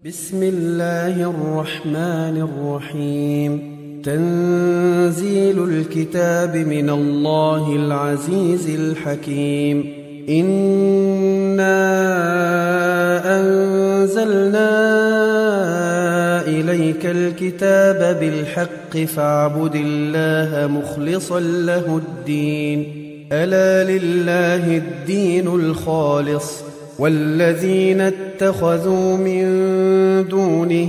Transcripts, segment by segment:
بسم الله الرحمن الرحيم. تنزيل الكتاب من الله العزيز الحكيم. إنا أنزلنا إليك الكتاب بالحق فاعبد الله مخلصا له الدين. ألا لله الدين الخالص والذين اتخذوا من دونه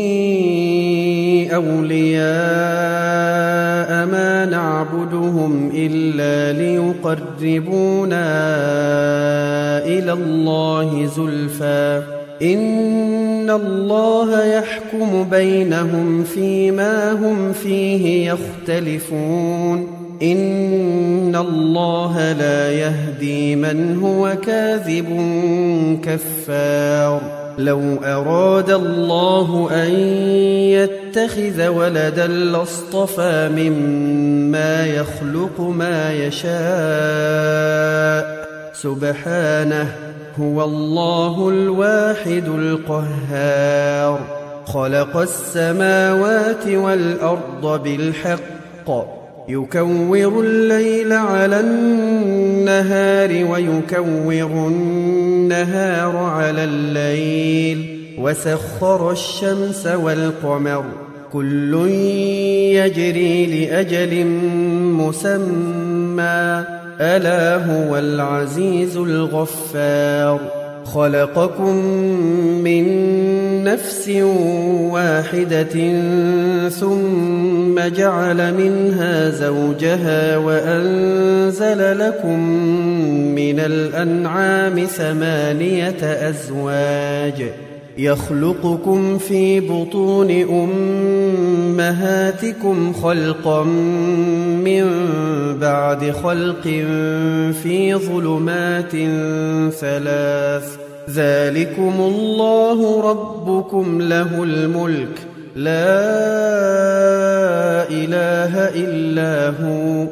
أولياء ما نعبدهم إلا ليقربونا إلى الله زلفى إن الله يحكم بينهم فيما هم فيه يختلفون. إن الله لا يهدي من هو كاذب كفار. لو أراد الله أن يتخذ ولدا لاصطفى مما يخلق ما يشاء سبحانه هو الله الواحد القهار. خلق السماوات والأرض بالحق يكور الليل على النهار ويكور النهار على الليل وسخر الشمس والقمر كل يجري لأجل مسمى ألا هو العزيز الغفار. خلقكم من نفس واحدة ثم جعل منها زوجها وأنزل لكم من الأنعام 8 أزواج يخلقكم في بطون أمهاتكم خلقا من بعد خلق في ظلمات 3 ذلكم الله ربكم له الملك لا إله إلا هو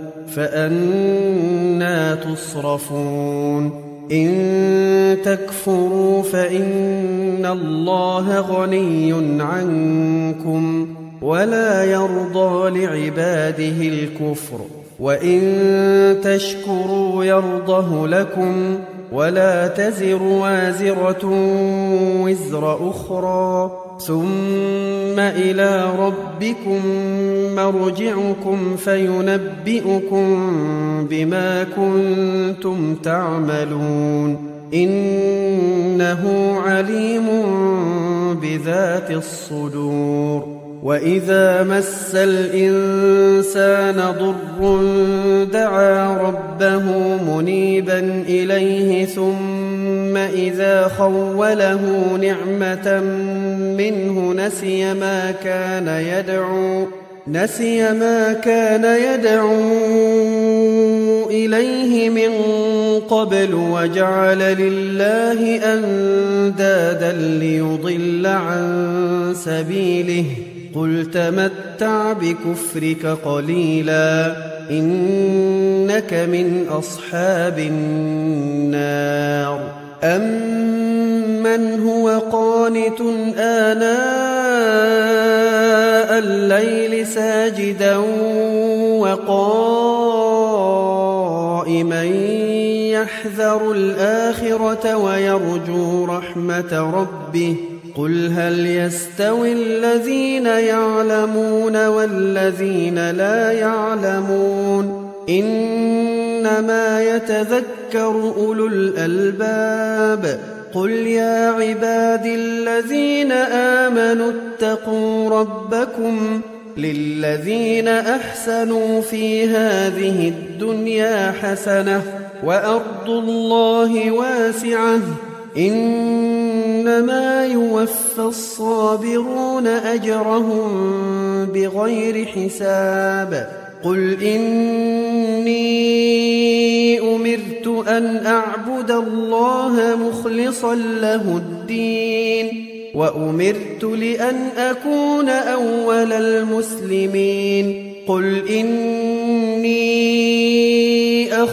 فأنى تصرفون. إن تكفروا فإن الله غني عنكم ولا يرضى لعباده الكفر وإن تشكروا يرضه لكم ولا تزر وازرة وزر أخرى ثم إلى ربكم مرجعكم فينبئكم بما كنتم تعملون إنه عليم بذات الصدور. وإذا مس الإنسان ضر دعا ربه منيبا إليه ثم إذا خوله نعمة منه نسي ما كان يدعو إليه من قبل وجعل لله أندادا ليضل عن سبيله قل تمتع بكفرك قليلا إنك من أصحاب النار. أمن هو قانت آناء الليل ساجدا وقائما يحذر الآخرة ويرجو رحمة ربه قل هل يستوي الذين يعلمون والذين لا يعلمون إنما يتذكر أولو الألباب. قل يا عبادي الذين آمنوا اتقوا ربكم للذين أحسنوا في هذه الدنيا حسنة وأرض الله واسعة إنما يوفى الصابرون أجرهم بغير حساب. قل إني أمرت أن أعبد الله مخلصا له الدين وأمرت لأن أكون أول المسلمين. قل إني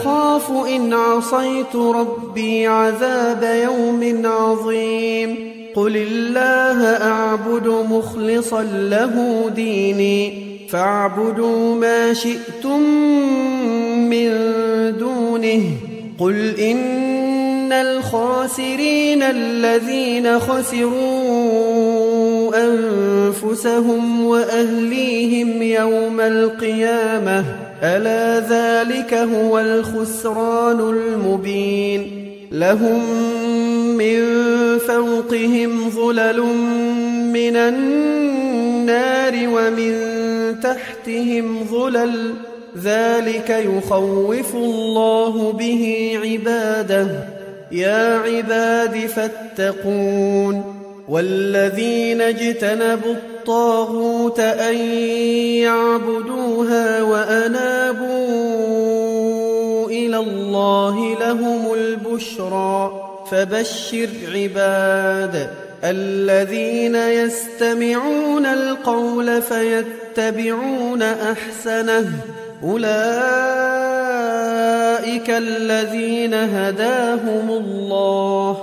أخاف إن عصيت ربي عذاب يوم عظيم. قل الله أعبد مخلصا له ديني فاعبدوا ما شئتم من دونه قل إن الخاسرين الذين خسروا أنفسهم وأهليهم يوم القيامة ألا ذلك هو الخسران المبين لهم من فوقهم ظلل من النار ومن تحتهم ظلل ذلك يخوف الله به عباده يا عباد فاتقون والذين اجتنبوا الطاغوت أن يعبدوها وأنابوا إلى الله لهم البشرى فبشر عباد الذين يستمعون القول فيتبعون أحسنه أولئك الذين هداهم الله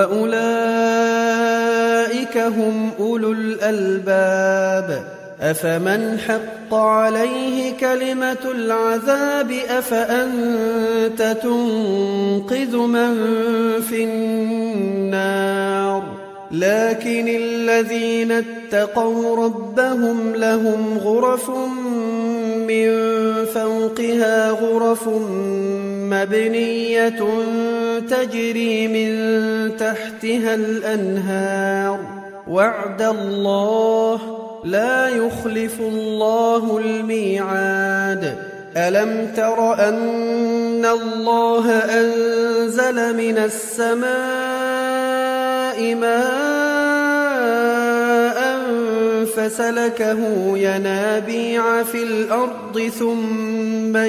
وأولئك هم أولو الألباب أفمن حق عليه كلمة العذاب أفأنت تنقذ من في النار لكن الذين اتقوا ربهم لهم غرف من فوقها غرف مبنية تجري من تحتها الأنهار وعد الله لا يخلف الله الميعاد ألم تر أن الله أنزل من السماء ماء فسلكه ينابيع في الأرض ثم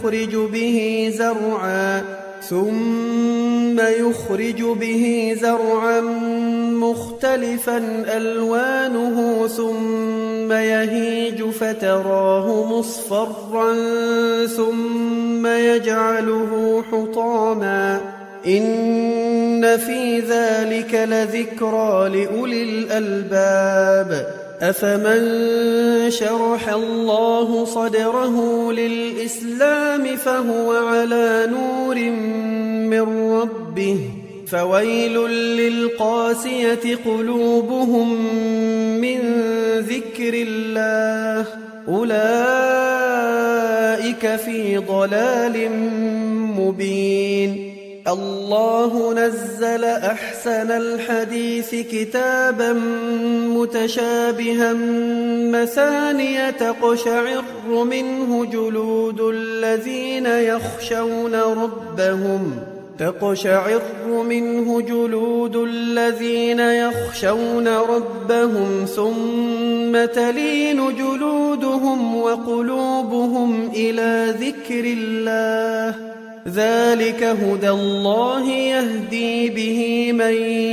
يخرج به زرعا مختلفا ألوانه ثم يهيج فتراه مصفرا ثم يجعله حطاما إن في ذلك لذكرى لأولي الألباب أفمن شرح الله صدره للإسلام فهو على نور من ربه فويل للقاسية قلوبهم من ذكر الله أولئك في ضلال مبين الله نزل أحسن الحديث كتابا متشابها مثانية تقشعر منه جلود الذين يخشون ربهم ثم تلين جلودهم وقلوبهم إلى ذكر الله ذلك هدى الله يهدي به من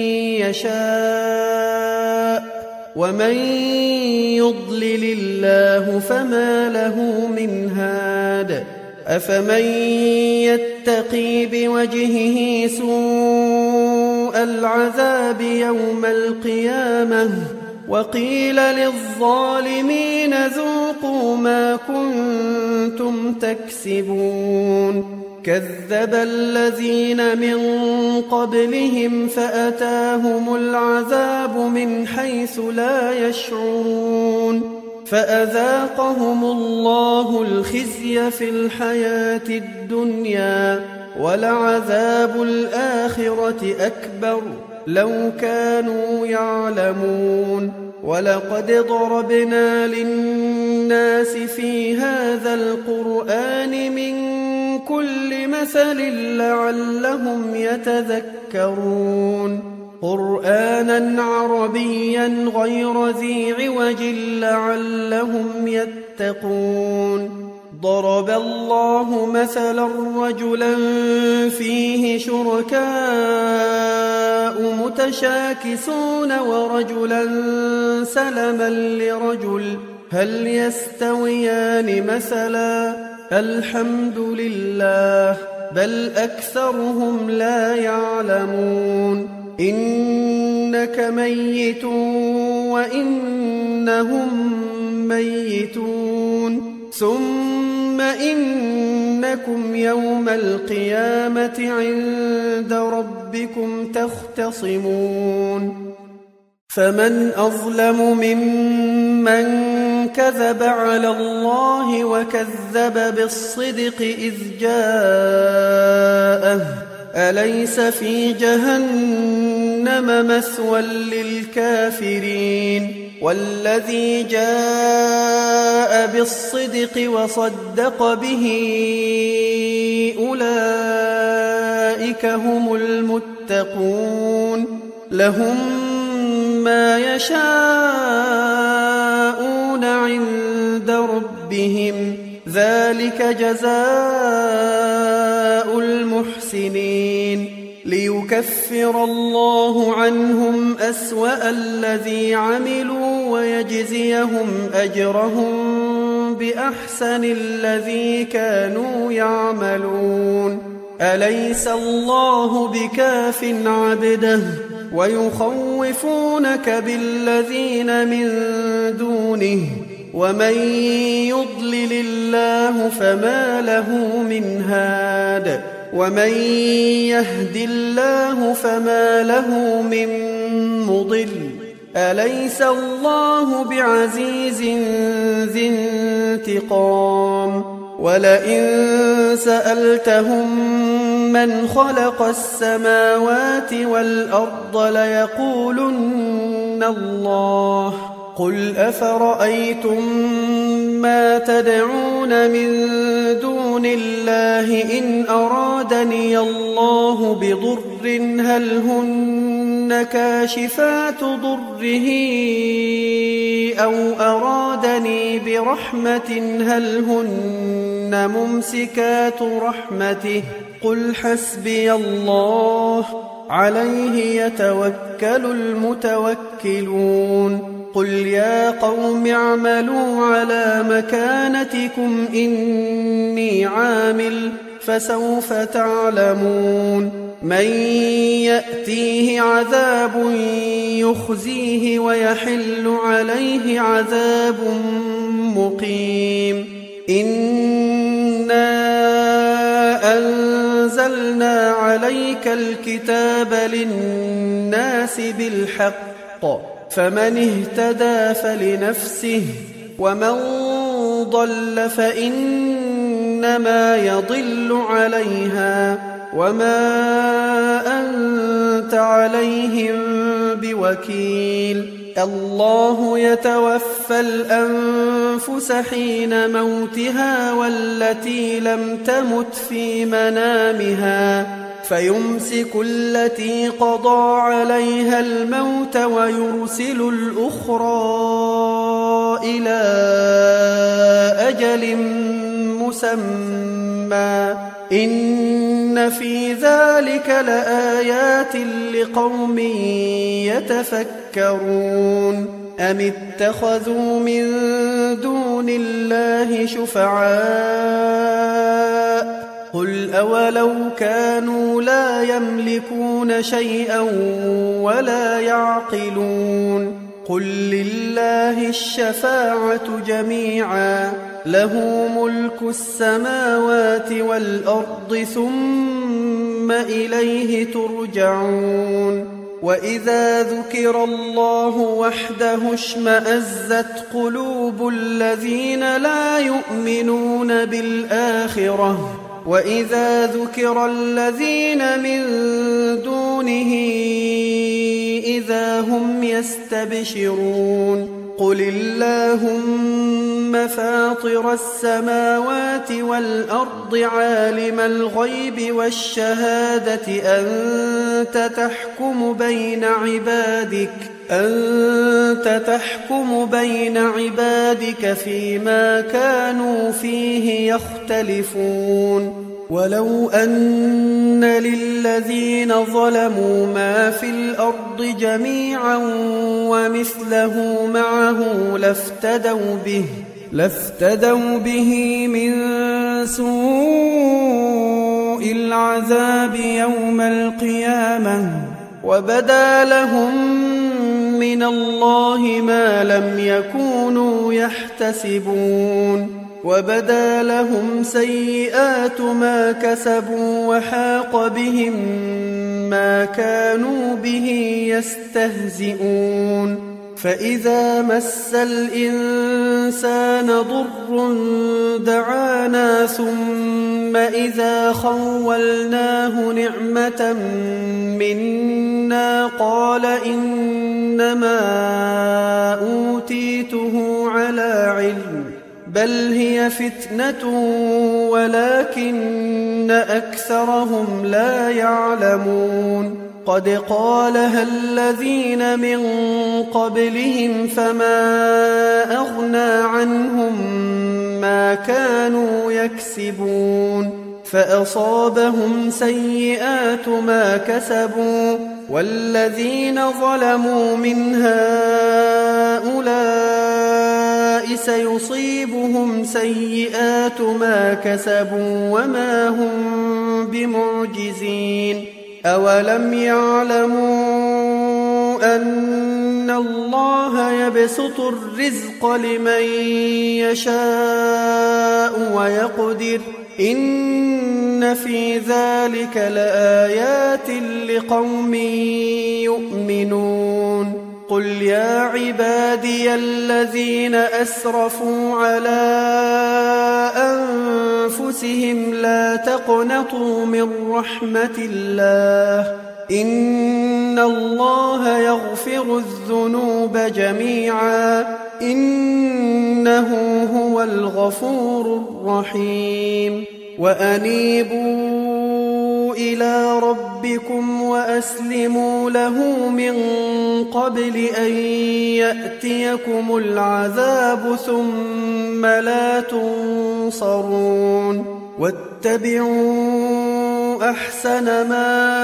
يشاء ومن يضلل الله فما له من هاد أفمن يتقي بوجهه سوء العذاب يوم القيامة وقيل للظالمين ذوقوا ما كنتم تكسبون كذب الذين من قبلهم فأتاهم العذاب من حيث لا يشعرون فأذاقهم الله الخزي في الحياة الدنيا ولعذاب الآخرة أكبر لو كانوا يعلمون ولقد ضربنا للناس في هذا القرآن من كل مثل لعلهم يتذكرون قرآنا عربيا غير ذي عوج لعلهم يتقون ضرب الله مثلا رجلا فيه شركاء متشاكسون ورجلا سلما لرجل هل يستويان مثلا الحمد لله بل أكثرهم لا يعلمون إن إنك ميت وإنهم ميتون ثم إنكم يوم القيامة عند ربكم تختصمون فمن أظلم ممن كذب على الله وكذب بالصدق إذ جاءه أليس في جهنم مثوى للكافرين والذي جاء بالصدق وصدق به أولئك هم المتقون لهم ما يشاءون عند ربهم ذلك جزاء المحسنين ليكفر الله عنهم أسوأ الذي عملوا ويجزيهم أجرهم بأحسن الذي كانوا يعملون أليس الله بكاف عبده ويخوفونك بالذين من دونه ومن يضلل الله فما له من هاد ومن يهد الله فما له من مضل أليس الله بعزيز ذي انتقام ولئن سألتهم من خلق السماوات والأرض ليقولن الله قل أفرأيتم ما تدعون من دون الله إن أرادني الله بضر هل هن كاشفات ضره أو أرادني برحمة هل هن ممسكات رحمته قل حسبي الله عليه يتوكل المتوكلون قل يا قوم اعملوا على مكانتكم إني عامل فسوف تعلمون من يأتيه عذاب يخزيه ويحل عليه عذاب مقيم إنا أنزلنا عليك الكتاب للناس بالحق فمن اهتدى فلنفسه ومن ضل فإنما يضل عليها وما أنت عليهم بوكيل الله يتوفى الأنفس حين موتها والتي لم تمت في منامها فيمسك التي قضى عليها الموت ويرسل الأخرى إلى أجل مسمى إن في ذلك لآيات لقوم يتفكرون أم اتخذوا من دون الله شفعاء قل أولو كانوا لا يملكون شيئا ولا يعقلون قل لله الشفاعة جميعا له ملك السماوات والأرض ثم إليه ترجعون وإذا ذكر الله وحده اشمأزت قلوب الذين لا يؤمنون بالآخرة وإذا ذكر الذين من دونه إذا هم يستبشرون قل اللهم فاطر السماوات والأرض عالم الغيب والشهادة أنت تحكم بين عبادك فيما كانوا فيه يختلفون ولو أن للذين ظلموا ما في الأرض جميعا ومثله معه لافتدوا به من سوء العذاب يوم القيامة وبدا لهم من الله ما لم يكونوا يحتسبون وبدا لهم سيئات ما كسبوا وحاق بهم ما كانوا به يستهزئون فإذا مس الإنسان ضر دعانا ثم إذا خولناه نعمة منا قال إنما أوتيته على علم بل هي فتنة ولكن أكثرهم لا يعلمون قد قالها الذين من قبلهم فما أغنى عنهم ما كانوا يكسبون فأصابهم سيئات ما كسبوا والذين ظلموا من هؤلاء سيصيبهم سيئات ما كسبوا وما هم بمعجزين أولم يعلموا أن الله يبسط الرزق لمن يشاء ويقدر إن في ذلك لآيات لقوم يؤمنون قل يا عبادي الذين أسرفوا على أنفسهم لا تقنطوا من رحمة الله إن الله يغفر الذنوب جميعا إنه هو الغفور الرحيم وأنيبوا إلى ربكم وأسلموا له من قبل أن يأتيكم العذاب ثم لا تنصرون واتبعوا أحسن ما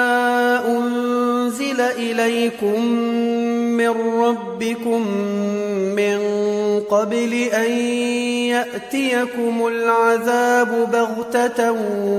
أنزل إليكم من ربكم من قبل أن يأتيكم العذاب بغتة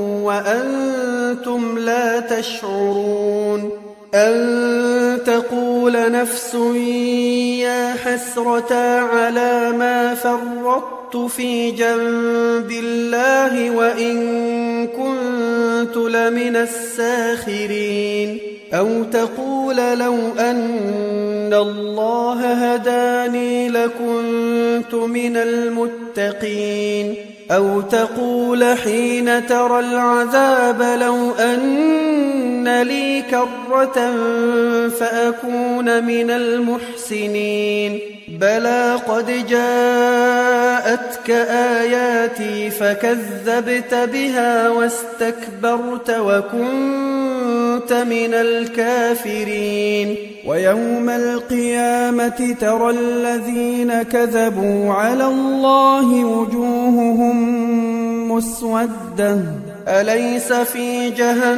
وأنتم لا تشعرون أن تقول نفس يا حسرة على ما فرطت في جنب الله وإن كنت لمن الساخرين أو تقول لو أن الله هداني لكنت من المتقين أو تقول حين ترى العذاب لو أن لي كرة فأكون من المحسنين بلى قد جاءتك آياتي فكذبت بها واستكبرت وكنت من الكافرين ويوم القيامة ترى الذين كذبوا على الله وجوههم مسودة أليس في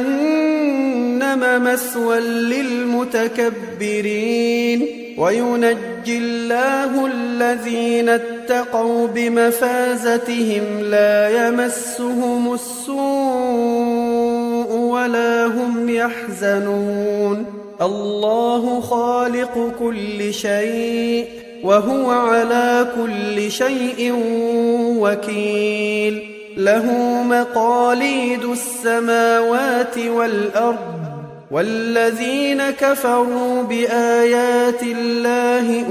جهنم مثوى للمتكبرين وينجي الله الذين اتقوا بمفازتهم لا يمسهم السوء ولا هم يحزنون الله خالق كل شيء وهو على كل شيء وكيل له مقاليد السماوات والأرض والذين كفروا بآيات الله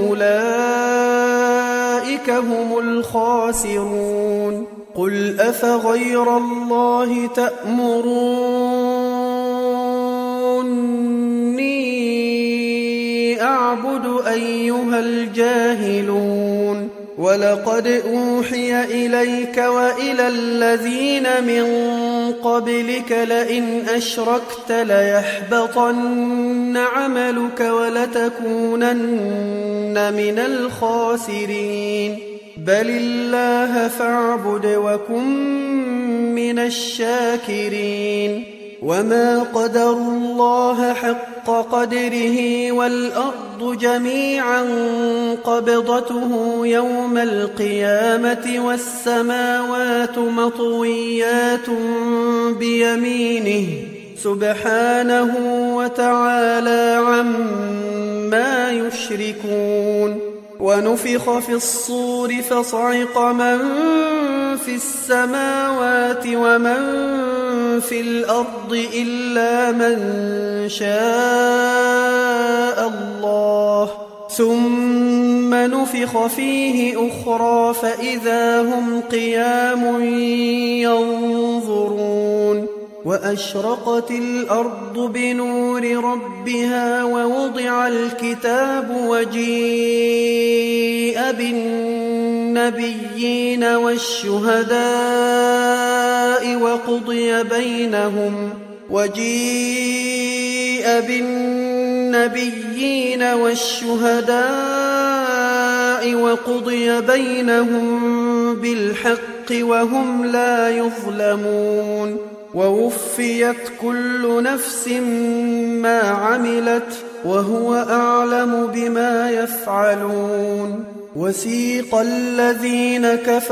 أولئك هم الخاسرون قل أفغير الله تأمروني أعبد أيها الجاهلون ولقد أوحي إليك وإلى الذين من قبلك لئن أشركت ليحبطن عملك ولتكونن من الخاسرين بل الله فاعبد وكن من الشاكرين وما قدروا الله حق قدره والأرض جميعا قبضته يوم القيامة والسماوات مطويات بيمينه سبحانه وتعالى عما يشركون ونفخ في الصور فصعق من في السماوات ومن في الأرض إلا من شاء الله ثم نفخ فيه أخرى فإذا هم قيام ينظرون وأشرقت الأرض بنور ربها ووضع الكتاب وجيء بالنبيين والشهداء وقضي بينهم بالحق وهم لا يظلمون ووفيت كل نفس ما عملت وهو أعلم بما يفعلون وسيق الذين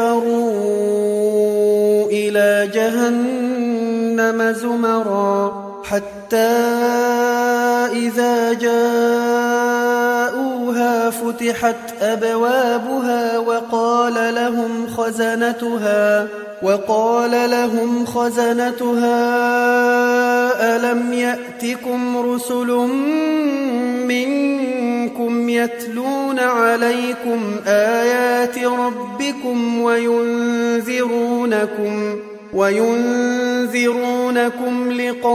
كفروا إلى جهنم زمرا حتى إذا جاءوها فتحت أبوابها وقال لهم خزنتها ألم يأتكم رسل منكم يتلون عليكم آيات ربكم وينذرونكم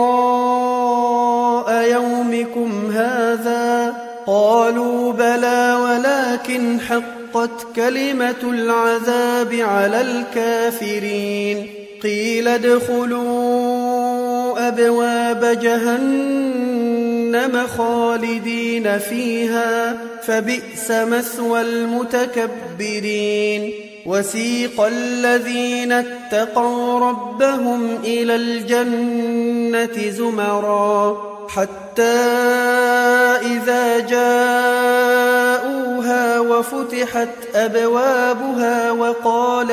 لقاء يومكم هذا قالوا بلى ولكن حقت كلمة العذاب على الكافرين قيل ادخلوا أبواب جهنم خالدين فيها فبئس مثوى المتكبرين وسيق الذين اتقوا ربهم إلى الجنة زمرا حتى إذا جاءوها وفتحت أبوابها وقال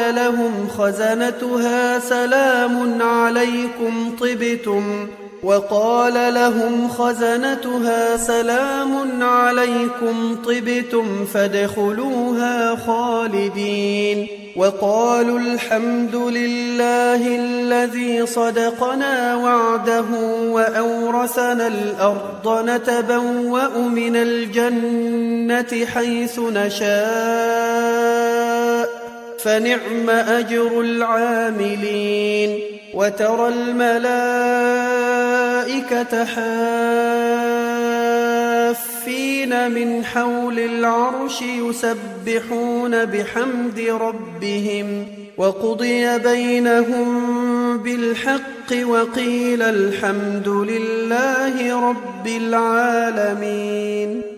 لهم خزنتها سلام عليكم طبتم فادخلوها خالدين وقالوا الحمد لله الذي صدقنا وعده وأورثنا الأرض نتبوأ من الجنة حيث نشاء فنعم أجر العاملين وترى الملائكة حافين من حول العرش يسبحون بحمد ربهم وقضي بينهم بالحق وقيل الحمد لله رب العالمين.